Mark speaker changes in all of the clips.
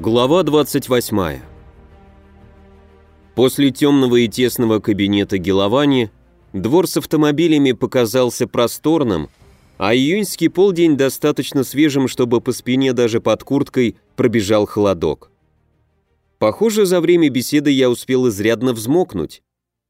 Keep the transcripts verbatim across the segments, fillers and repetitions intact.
Speaker 1: Глава двадцать восьмая. После темного и тесного кабинета Геловани двор с автомобилями показался просторным, а июньский полдень достаточно свежим, чтобы по спине даже под курткой пробежал холодок. Похоже, за время беседы я успел изрядно взмокнуть.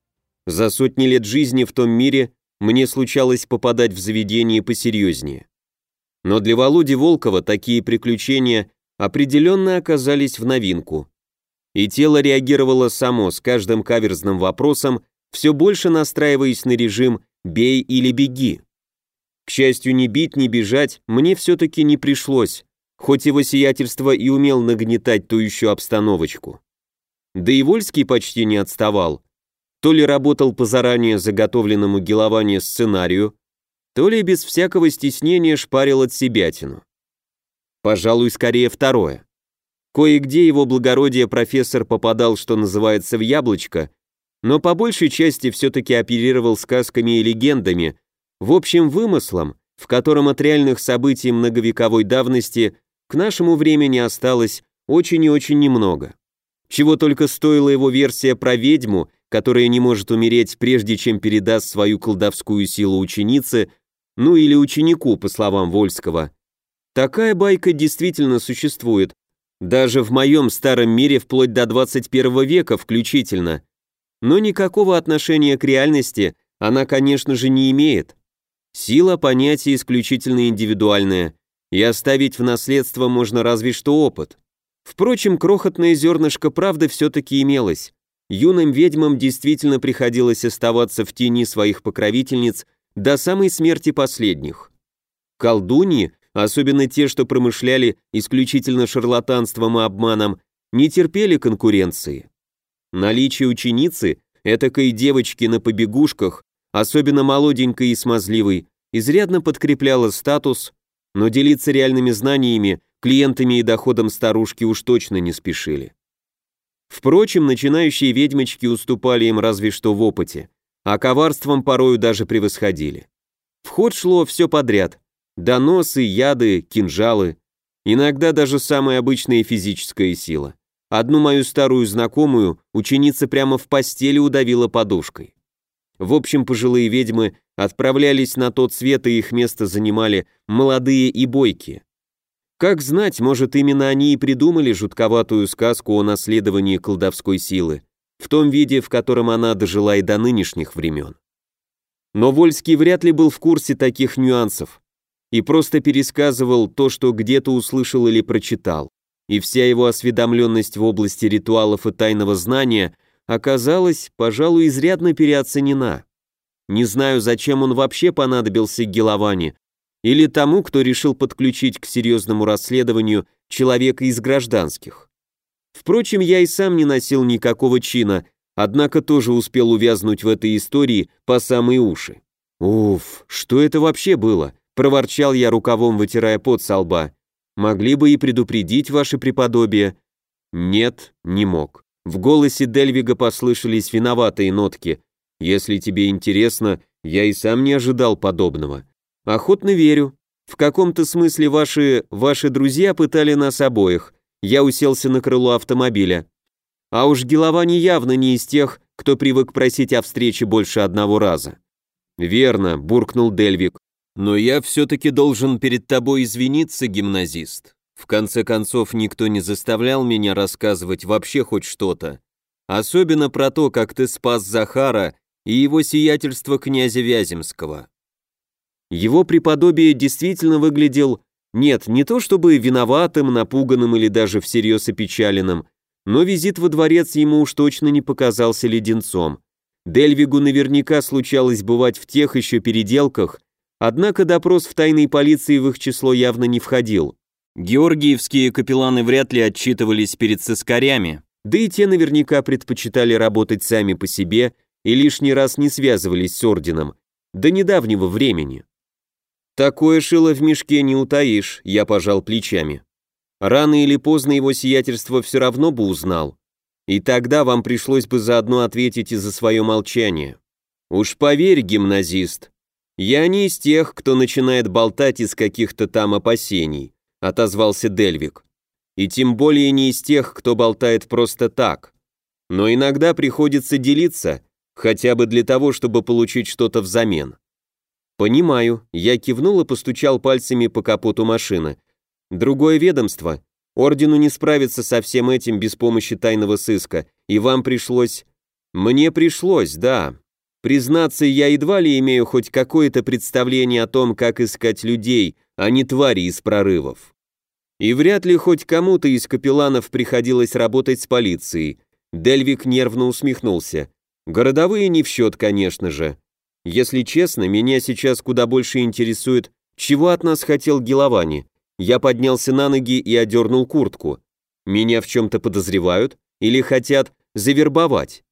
Speaker 1: За сотни лет жизни в том мире мне случалось попадать в заведения посерьезнее. Но для Володи Волкова такие приключения определенно оказались в новинку. И тело реагировало само с каждым каверзным вопросом, все больше настраиваясь на режим «бей или беги». К счастью, ни бить, ни бежать мне все-таки не пришлось, хоть его сиятельство и умел нагнетать ту еще обстановочку. Да и Вольский почти не отставал. То ли работал по заранее заготовленному Геловани сценарию, то ли без всякого стеснения шпарил от себятину. Пожалуй, скорее второе. Кое-где его благородие профессор попадал, что называется, в яблочко, но по большей части все-таки оперировал сказками и легендами, в общем вымыслом, в котором от реальных событий многовековой давности к нашему времени осталось очень и очень немного. Чего только стоила его версия про ведьму, которая не может умереть, прежде чем передаст свою колдовскую силу ученице, ну или ученику, по словам Вольского. Такая байка действительно существует, даже в моем старом мире вплоть до двадцать первого века включительно. Но никакого отношения к реальности она, конечно же, не имеет. Сила – понятие исключительно индивидуальное, и оставить в наследство можно разве что опыт. Впрочем, крохотное зернышко правды все-таки имелось. Юным ведьмам действительно приходилось оставаться в тени своих покровительниц до самой смерти последних. Колдуньи, особенно те, что промышляли исключительно шарлатанством и обманом, не терпели конкуренции. Наличие ученицы, этакой девочки на побегушках, особенно молоденькой и смазливой, изрядно подкрепляло статус, но делиться реальными знаниями, клиентами и доходом старушки уж точно не спешили. Впрочем, начинающие ведьмочки уступали им разве что в опыте, а коварством порою даже превосходили. В ход шло все подряд. Доносы, яды, кинжалы, иногда даже самая обычная физическая сила. Одну мою старую знакомую ученица прямо в постели удавила подушкой. В общем, пожилые ведьмы отправлялись на тот свет, и их место занимали молодые и бойкие. Как знать, может, именно они и придумали жутковатую сказку о наследовании колдовской силы, в том виде, в котором она дожила и до нынешних времен. Но Вольский вряд ли был в курсе таких нюансов и просто пересказывал то, что где-то услышал или прочитал, и вся его осведомленность в области ритуалов и тайного знания оказалась, пожалуй, изрядно переоценена. Не знаю, зачем он вообще понадобился Геловани, или тому, кто решил подключить к серьезному расследованию человека из гражданских. Впрочем, я и сам не носил никакого чина, однако тоже успел увязнуть в этой истории по самые уши. Уф, что это вообще было? Проворчал я рукавом, вытирая пот со лба. «Могли бы и предупредить, ваше преподобие». «Нет, не мог». В голосе Дельвига послышались виноватые нотки. «Если тебе интересно, я и сам не ожидал подобного». «Охотно верю. В каком-то смысле ваши... ваши друзья пытали нас обоих». Я уселся на крыло автомобиля. А уж Геловани явно не из тех, кто привык просить о встрече больше одного раза. «Верно», — буркнул Дельвиг. «Но я все-таки должен перед тобой извиниться, гимназист. В конце концов, никто не заставлял меня рассказывать вообще хоть что-то. Особенно про то, как ты спас Захара и его сиятельство князя Вяземского». Его преподобие действительно выглядел, нет, не то чтобы виноватым, напуганным или даже всерьез опечаленным, но визит во дворец ему уж точно не показался леденцом. Дельвигу наверняка случалось бывать в тех еще переделках, однако допрос в тайной полиции в их число явно не входил. Георгиевские капелланы вряд ли отчитывались перед сыскарями, да и те наверняка предпочитали работать сами по себе и лишний раз не связывались с орденом, до недавнего времени. «Такое шило в мешке не утаишь», — я пожал плечами. «Рано или поздно его сиятельство все равно бы узнал, и тогда вам пришлось бы заодно ответить и за свое молчание. Уж поверь, гимназист, я не из тех, кто начинает болтать из каких-то там опасений», — отозвался Дельвиг. и тем более не из тех, кто болтает просто так. Но иногда приходится делиться, хотя бы для того, чтобы получить что-то взамен. Понимаю, я кивнул и постучал пальцами по капоту машины. Другое ведомство. Ордену не справиться со всем этим без помощи тайного сыска, и вам пришлось... Мне пришлось, да. Признаться, я едва ли имею хоть какое-то представление о том, как искать людей, а не твари из прорывов. И вряд ли хоть кому-то из капелланов приходилось работать с полицией. Дельвик нервно усмехнулся. Городовые не в счет, конечно же. Если честно, меня сейчас куда больше интересует, чего от нас хотел Гилавани. Я поднялся на ноги и одернул куртку. Меня в чем-то подозревают или хотят завербовать?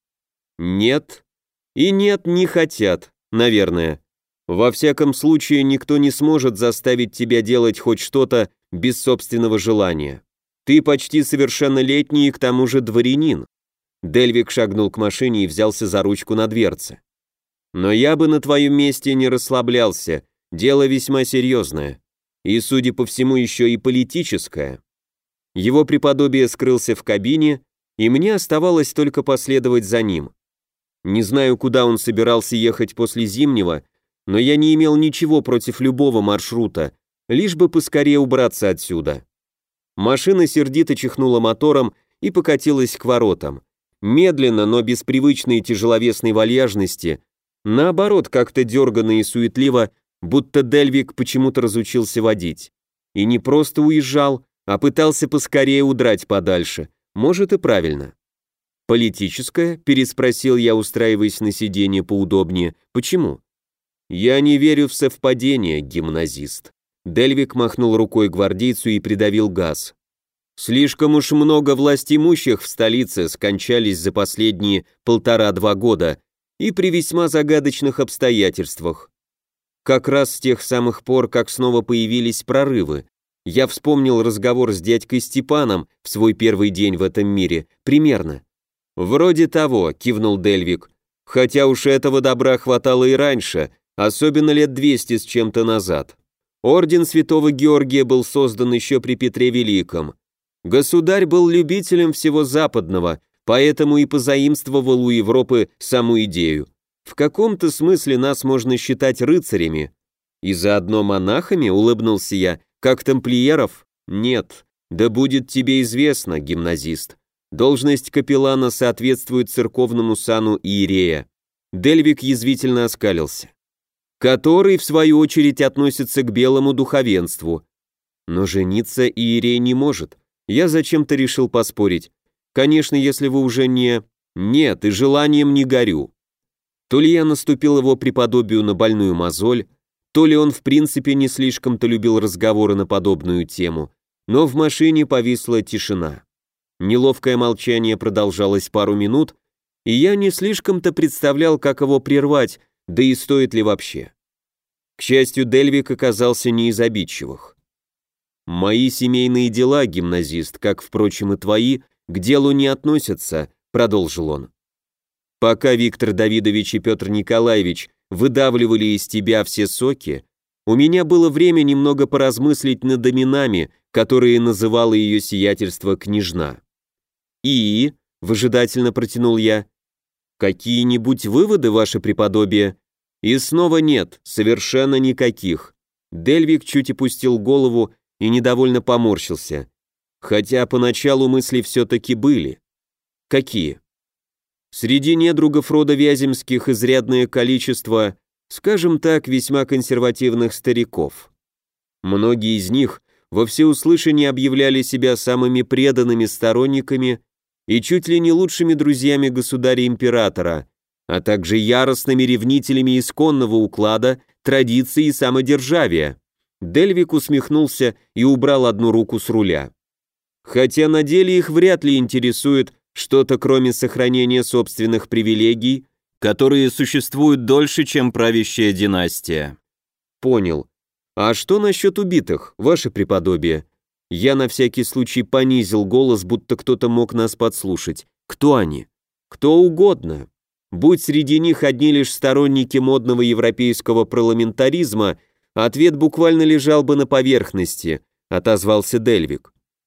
Speaker 1: Нет. И нет, не хотят, наверное. Во всяком случае, никто не сможет заставить тебя делать хоть что-то без собственного желания. Ты почти совершеннолетний и к тому же дворянин. Дельвик шагнул к машине и взялся за ручку на дверце. Но я бы на твоем месте не расслаблялся, дело весьма серьезное. И, судя по всему, еще и политическое. Его преподобие скрылся в кабине, и мне оставалось только последовать за ним. Не знаю, куда он собирался ехать после Зимнего, но я не имел ничего против любого маршрута, лишь бы поскорее убраться отсюда. Машина сердито чихнула мотором и покатилась к воротам. Медленно, но без привычной тяжеловесной вальяжности, наоборот, как-то дерганно и суетливо, будто Дельвик почему-то разучился водить. И не просто уезжал, а пытался поскорее удрать подальше. Может и правильно. «Политическое?» – переспросил я, устраиваясь на сиденье поудобнее. «Почему?» «Я не верю в совпадение, гимназист». Дельвик махнул рукой гвардейцу и придавил газ. «Слишком уж много властимущих в столице скончались за последние полтора-два года и при весьма загадочных обстоятельствах. Как раз с тех самых пор, как снова появились прорывы. Я вспомнил разговор с дядькой Степаном в свой первый день в этом мире, примерно». «Вроде того», — кивнул Дельвик, «хотя уж этого добра хватало и раньше, особенно лет двести с чем-то назад. Орден Святого Георгия был создан еще при Петре Великом. Государь был любителем всего западного, поэтому и позаимствовал у Европы саму идею. В каком-то смысле нас можно считать рыцарями. И заодно монахами, улыбнулся я, как тамплиеров? Нет, да будет тебе известно, гимназист. Должность капеллана соответствует церковному сану иерея». Дельвик язвительно оскалился. «Который, в свою очередь, относится к белому духовенству. Но жениться иерей не может. Я зачем-то решил поспорить. Конечно, если вы уже не... Нет, и желанием не горю». То ли я наступил его преподобию на больную мозоль, то ли он в принципе не слишком-то любил разговоры на подобную тему, но в машине повисла тишина. Неловкое молчание продолжалось пару минут, и я не слишком-то представлял, как его прервать, да и стоит ли вообще. К счастью, Дельвик оказался не из обидчивых. «Мои семейные дела, гимназист, как, впрочем, и твои, к делу не относятся», — продолжил он. «Пока Виктор Давидович и Петр Николаевич выдавливали из тебя все соки, у меня было время немного поразмыслить над именами, которые называло ее сиятельство княжна». «И?» — выжидательно протянул я. «Какие-нибудь выводы, ваше преподобие?» «И снова нет, совершенно никаких». Дельвик чуть опустил голову и недовольно поморщился. Хотя поначалу мысли все-таки были. «Какие?» «Среди недругов рода Вяземских изрядное количество, скажем так, весьма консервативных стариков. Многие из них во всеуслышание объявляли себя самыми преданными сторонниками и чуть ли не лучшими друзьями государя-императора, а также яростными ревнителями исконного уклада, традиций и самодержавия». Дельвик усмехнулся и убрал одну руку с руля. «Хотя на деле их вряд ли интересует что-то кроме сохранения собственных привилегий, которые существуют дольше, чем правящая династия». «Понял. А что насчет убитых, ваше преподобие?» Я на всякий случай понизил голос, будто кто-то мог нас подслушать. «Кто они?» «Кто угодно. Будь среди них одни лишь сторонники модного европейского парламентаризма, ответ буквально лежал бы на поверхности», — отозвался Дельвик.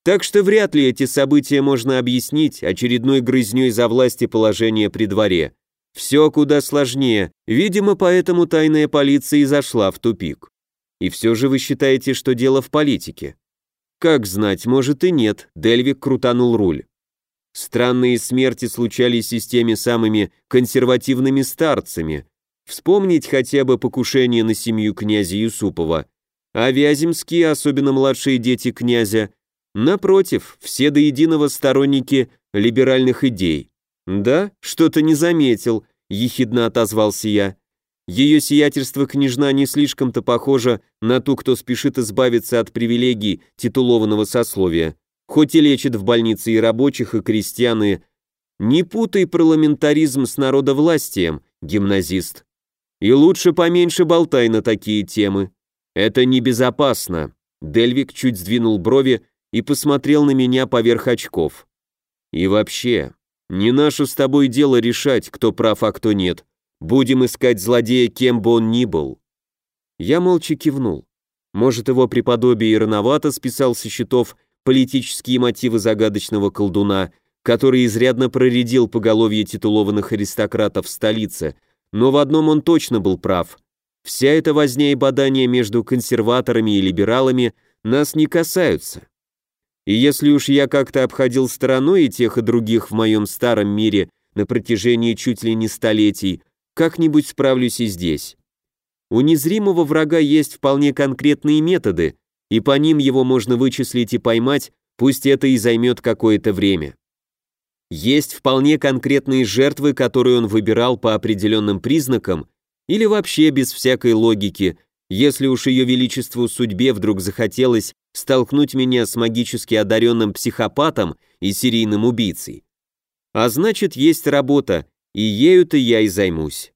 Speaker 1: Так что вряд ли эти события можно объяснить очередной грызней за власть и положение при дворе. Все куда сложнее, видимо, поэтому тайная полиция и зашла в тупик. И все же вы считаете, что дело в политике? Как знать, может и нет, Дельвик крутанул руль. Странные смерти случались и с теми самыми консервативными старцами. Вспомнить хотя бы покушение на семью князя Юсупова. А Вяземские, особенно младшие дети князя, напротив, все до единого сторонники либеральных идей. «Да, что-то не заметил», — ехидно отозвался я. «Ее сиятельство княжна не слишком-то похожа на ту, кто спешит избавиться от привилегий титулованного сословия, хоть и лечит в больнице и рабочих, и крестьян, и... Не путай парламентаризм с народовластием, гимназист. И лучше поменьше болтай на такие темы. Это небезопасно». Дельвик чуть сдвинул брови и посмотрел на меня поверх очков. «И вообще, не наше с тобой дело решать, кто прав, а кто нет. Будем искать злодея, кем бы он ни был». Я молча кивнул. Может, его преподобие и рановато списал со счетов политические мотивы загадочного колдуна, который изрядно проредил поголовье титулованных аристократов в столице, но в одном он точно был прав. Вся эта возня и бадания между консерваторами и либералами нас не касаются. И если уж я как-то обходил стороной и тех, и других в моем старом мире на протяжении чуть ли не столетий, как-нибудь справлюсь и здесь. У незримого врага есть вполне конкретные методы, и по ним его можно вычислить и поймать, пусть это и займет какое-то время. Есть вполне конкретные жертвы, которые он выбирал по определенным признакам, или вообще без всякой логики, если уж ее величеству судьбе вдруг захотелось столкнуть меня с магически одаренным психопатом и серийным убийцей. А значит, есть работа, и ею-то я и займусь.